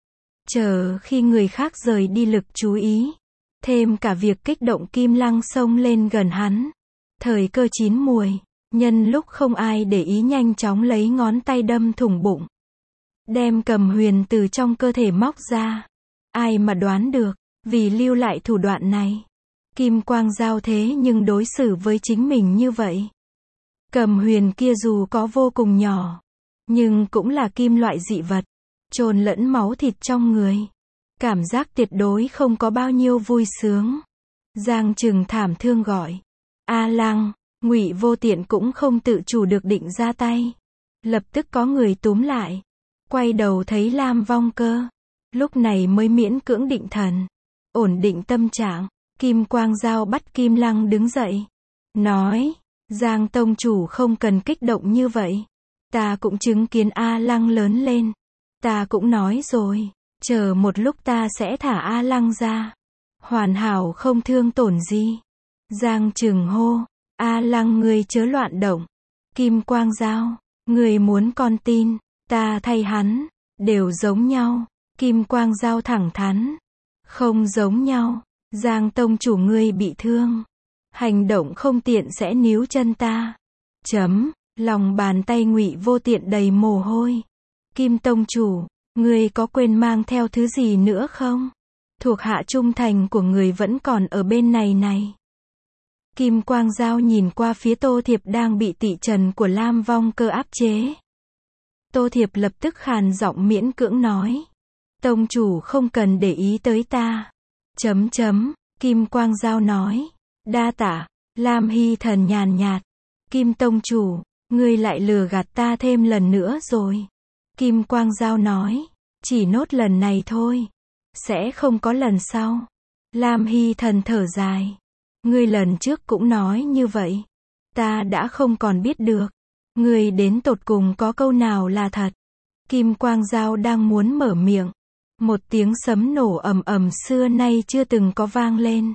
Chờ khi người khác rời đi lực chú ý. Thêm cả việc kích động Kim Lăng xông lên gần hắn. Thời cơ chín muồi. Nhân lúc không ai để ý nhanh chóng lấy ngón tay đâm thủng bụng. Đem cầm huyền từ trong cơ thể móc ra. Ai mà đoán được, vì lưu lại thủ đoạn này. Kim Quang Giao thế nhưng đối xử với chính mình như vậy. Cầm huyền kia dù có vô cùng nhỏ, nhưng cũng là kim loại dị vật. Trộn lẫn máu thịt trong người. Cảm giác tuyệt đối không có bao nhiêu vui sướng. Giang Trừng thảm thương gọi. A Lăng. Ngụy Vô Tiện cũng không tự chủ được định ra tay. Lập tức có người túm lại. Quay đầu thấy Lam Vong Cơ. Lúc này mới miễn cưỡng định thần. Ổn định tâm trạng. Kim Quang Giao bắt Kim Lăng đứng dậy. Nói. Giang tông chủ không cần kích động như vậy. Ta cũng chứng kiến A Lăng lớn lên. Ta cũng nói rồi. Chờ một lúc ta sẽ thả A Lăng ra. Hoàn hảo không thương tổn gì. Giang Trừng hô. A Lăng ngươi chớ loạn động. Kim Quang Giao, ngươi muốn con tin, ta thay hắn, đều giống nhau. Kim Quang Giao thẳng thắn. Không giống nhau. Giang tông chủ ngươi bị thương. Hành động không tiện sẽ níu chân ta. Chấm, lòng bàn tay Ngụy Vô Tiện đầy mồ hôi. Kim tông chủ, ngươi có quên mang theo thứ gì nữa không? Thuộc hạ trung thành của người vẫn còn ở bên này này. Kim Quang Giao nhìn qua phía Tô Thiệp đang bị tị trần của Lam Vong Cơ áp chế. Tô Thiệp lập tức khàn giọng miễn cưỡng nói. Tông chủ không cần để ý tới ta. Chấm chấm, Kim Quang Giao nói. Đa tạ, Lam Hy Thần nhàn nhạt. Kim tông chủ, ngươi lại lừa gạt ta thêm lần nữa rồi. Kim Quang Giao nói. Chỉ nốt lần này thôi. Sẽ không có lần sau. Lam Hy Thần thở dài. Ngươi lần trước cũng nói như vậy. Ta đã không còn biết được. Ngươi đến tột cùng có câu nào là thật. Kim Quang Dao đang muốn mở miệng. Một tiếng sấm nổ ầm ầm xưa nay chưa từng có vang lên.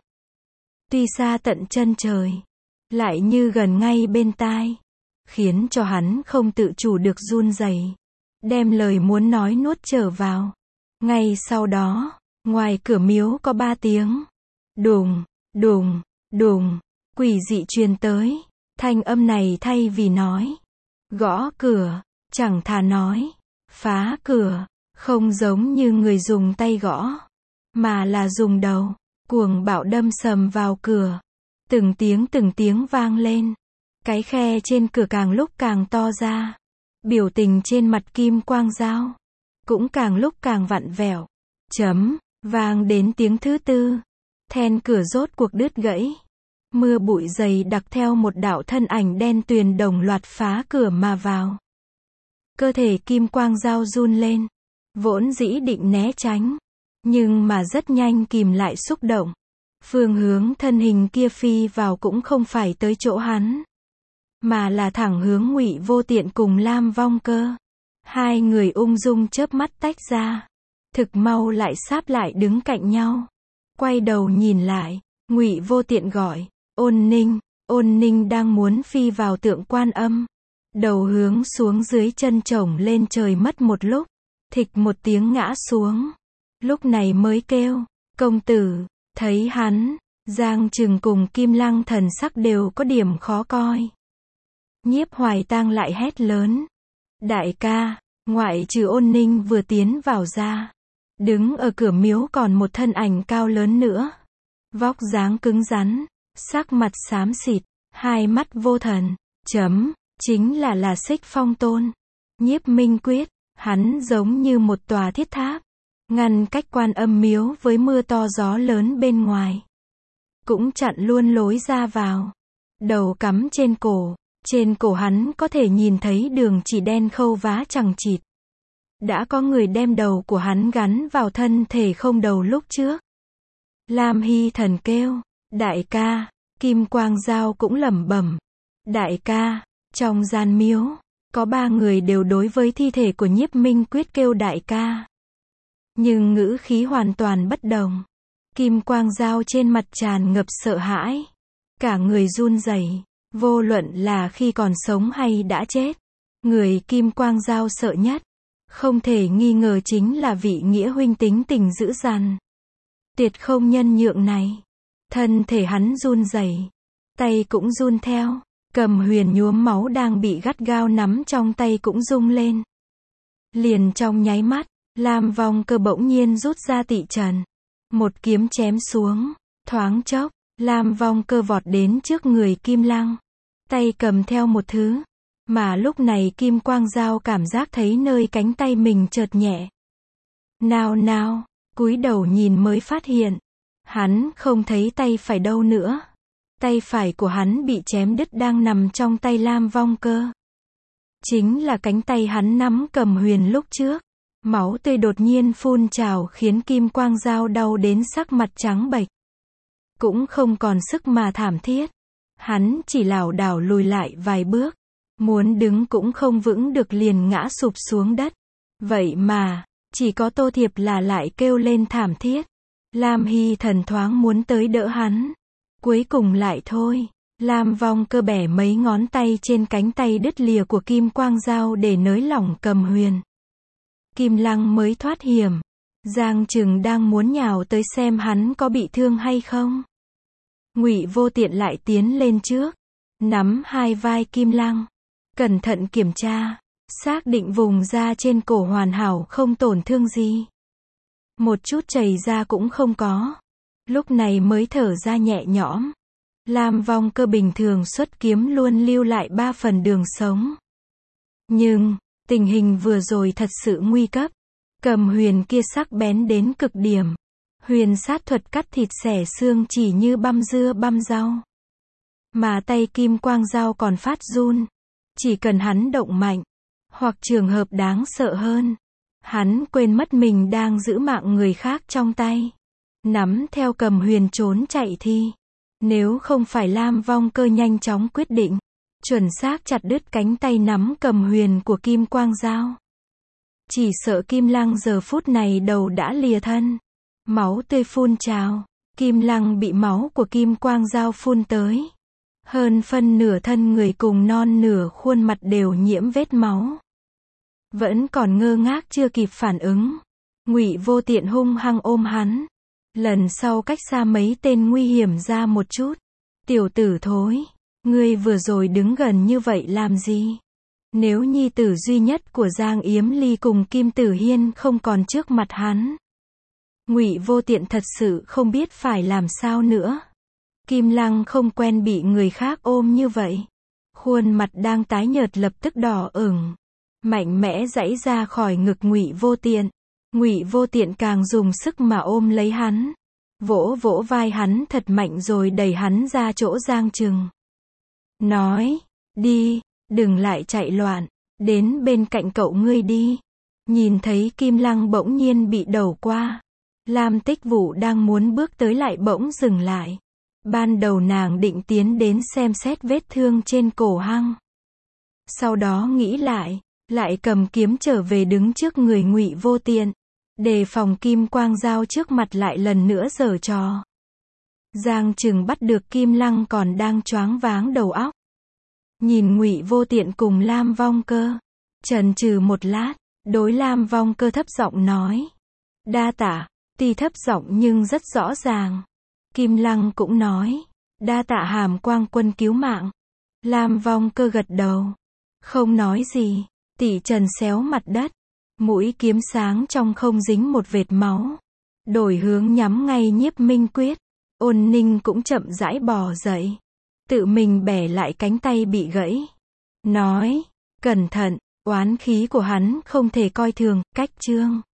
Tuy xa tận chân trời, lại như gần ngay bên tai, khiến cho hắn không tự chủ được run rẩy, đem lời muốn nói nuốt trở vào. Ngay sau đó, ngoài cửa miếu có ba tiếng đùng, đùng, đùng, quỷ dị truyền tới. Thanh âm này thay vì nói gõ cửa, chẳng thà nói phá cửa, không giống như người dùng tay gõ, mà là dùng đầu cuồng bạo đâm sầm vào cửa. Từng tiếng từng tiếng vang lên. Cái khe trên cửa càng lúc càng to ra. Biểu tình trên mặt Kim Quang Dao cũng càng lúc càng vặn vẹo. Chấm, vang đến tiếng thứ tư. Then cửa rốt cuộc đứt gãy. Mưa bụi dày đặc theo một đạo thân ảnh đen tuyền đồng loạt phá cửa mà vào. Cơ thể Kim Quang Dao run lên. Vốn dĩ định né tránh, nhưng mà rất nhanh kìm lại xúc động. Phương hướng thân hình kia phi vào cũng không phải tới chỗ hắn, mà là thẳng hướng Ngụy Vô Tiện cùng Lam Vong Cơ. Hai người ung dung chớp mắt tách ra, thực mau lại sáp lại đứng cạnh nhau. Quay đầu nhìn lại, Ngụy Vô Tiện gọi, Ôn Ninh. Ôn Ninh đang muốn phi vào tượng Quan Âm, đầu hướng xuống dưới chân chổng lên trời mất một lúc, thịch một tiếng ngã xuống. Lúc này mới kêu, công tử. Thấy hắn, Giang Trừng cùng Kim Lăng thần sắc đều có điểm khó coi. Nhiếp Hoài Tang lại hét lớn, đại ca. Ngoại trừ Ôn Ninh vừa tiến vào ra, đứng ở cửa miếu còn một thân ảnh cao lớn nữa. Vóc dáng cứng rắn, sắc mặt xám xịt, hai mắt vô thần. Chấm, chính là là Xích Phong Tôn. Nhiếp Minh Quyết, hắn giống như một tòa thiết tháp, ngăn cách Quan Âm miếu với mưa to gió lớn bên ngoài. Cũng chặn luôn lối ra vào. Đầu cắm trên cổ. Trên cổ hắn có thể nhìn thấy đường chỉ đen khâu vá chằng chịt. Đã có người đem đầu của hắn gắn vào thân thể không đầu lúc trước. Lam Hy Thần kêu, đại ca. Kim Quang Dao cũng lẩm bẩm, đại ca. Trong gian miếu, có ba người đều đối với thi thể của Nhiếp Minh Quyết kêu đại ca. Nhưng ngữ khí hoàn toàn bất đồng. Kim Quang Dao trên mặt tràn ngập sợ hãi. Cả người run rẩy, vô luận là khi còn sống hay đã chết. Người Kim Quang Dao sợ nhất, không thể nghi ngờ chính là vị nghĩa huynh tính tình dữ dằn, tuyệt không nhân nhượng này. Thân thể hắn run rẩy, tay cũng run theo. Cầm huyền nhuốm máu đang bị gắt gao nắm trong tay cũng rung lên. Liền trong nháy mắt, Lam Vong Cơ bỗng nhiên rút ra tị trần. Một kiếm chém xuống. Thoáng chốc, Lam Vong Cơ vọt đến trước người Kim Lăng. Tay cầm theo một thứ. Mà lúc này Kim Quang Dao cảm giác thấy nơi cánh tay mình chợt nhẹ. Nào nào, cúi đầu nhìn mới phát hiện. Hắn không thấy tay phải đâu nữa. Tay phải của hắn bị chém đứt đang nằm trong tay Lam Vong Cơ. Chính là cánh tay hắn nắm cầm huyền lúc trước. Máu tươi đột nhiên phun trào khiến Kim Quang Dao đau đến sắc mặt trắng bệch. Cũng không còn sức mà thảm thiết. Hắn chỉ lảo đảo lùi lại vài bước. Muốn đứng cũng không vững được liền ngã sụp xuống đất. Vậy mà, chỉ có Tô Thiệp là lại kêu lên thảm thiết. Lam Hy Thần thoáng muốn tới đỡ hắn. Cuối cùng lại thôi. Lam Vong Cơ bẻ mấy ngón tay trên cánh tay đứt lìa của Kim Quang Dao để nới lỏng cầm huyền. Kim Lăng mới thoát hiểm. Giang Trừng đang muốn nhào tới xem hắn có bị thương hay không. Ngụy Vô Tiện lại tiến lên trước, nắm hai vai Kim Lăng, cẩn thận kiểm tra, xác định vùng da trên cổ hoàn hảo không tổn thương gì. Một chút chảy ra cũng không có. Lúc này mới thở ra nhẹ nhõm. Lam Vong Cơ bình thường xuất kiếm luôn lưu lại ba phần đường sống. Nhưng, tình hình vừa rồi thật sự nguy cấp. Cầm huyền kia sắc bén đến cực điểm. Huyền sát thuật cắt thịt xẻ xương chỉ như băm dưa băm rau. Mà tay Kim Quang Dao còn phát run. Chỉ cần hắn động mạnh, hoặc trường hợp đáng sợ hơn, Hắn quên mất mình đang giữ mạng người khác trong tay. Nắm theo Cầm Huyền trốn chạy thì, nếu không phải Lam Vong Cơ nhanh chóng quyết định, chuẩn xác chặt đứt cánh tay nắm Cầm Huyền của Kim Quang Dao, chỉ sợ Kim Lăng giờ phút này đầu đã lìa thân. Máu tươi phun trào. Kim Lăng bị máu của Kim Quang Dao phun tới. Hơn phân nửa thân người cùng non nửa khuôn mặt đều nhiễm vết máu. Vẫn còn ngơ ngác chưa kịp phản ứng. Ngụy Vô Tiện hung hăng ôm hắn. Lần sau cách xa mấy tên nguy hiểm ra một chút. Tiểu tử thối, ngươi vừa rồi đứng gần như vậy làm gì? Nếu nhi tử duy nhất của Giang Yếm Ly cùng Kim Tử Hiên không còn trước mặt hắn, Ngụy Vô Tiện thật sự không biết phải làm sao nữa. Kim Lăng không quen bị người khác ôm như vậy. Khuôn mặt đang tái nhợt lập tức đỏ ửng. Mạnh mẽ giãy ra khỏi ngực Ngụy Vô Tiện. Ngụy Vô Tiện càng dùng sức mà ôm lấy hắn. Vỗ vỗ vai hắn thật mạnh rồi đẩy hắn ra chỗ Giang Trừng. Nói, đi, đừng lại chạy loạn, đến bên cạnh cậu ngươi đi. Nhìn thấy Kim Lăng bỗng nhiên bị đầu qua. Lam Tích Vũ đang muốn bước tới lại bỗng dừng lại. Ban đầu nàng định tiến đến xem xét vết thương trên cổ hăng. Sau đó nghĩ lại, lại cầm kiếm trở về đứng trước người Ngụy Vô Tiện, đề phòng Kim Quang Dao trước mặt lại lần nữa giở trò. Giang Trừng bắt được Kim Lăng còn đang choáng váng đầu óc. Nhìn Ngụy Vô Tiện cùng Lam Vong Cơ, chần chừ một lát, đối Lam Vong Cơ thấp giọng nói. Đa tạ, tuy thấp giọng nhưng rất rõ ràng. Kim Lăng cũng nói. Đa tạ Hàm Quang Quân cứu mạng. Lam Vong Cơ gật đầu. Không nói gì. Tỷ trần xéo mặt đất. Mũi kiếm sáng trong không dính một vệt máu. Đổi hướng nhắm ngay Nhiếp Minh Quyết. Ôn Ninh cũng chậm rãi bò dậy. Tự mình bẻ lại cánh tay bị gãy. Nói. Cẩn thận. Oán khí của hắn không thể coi thường. Cách chương.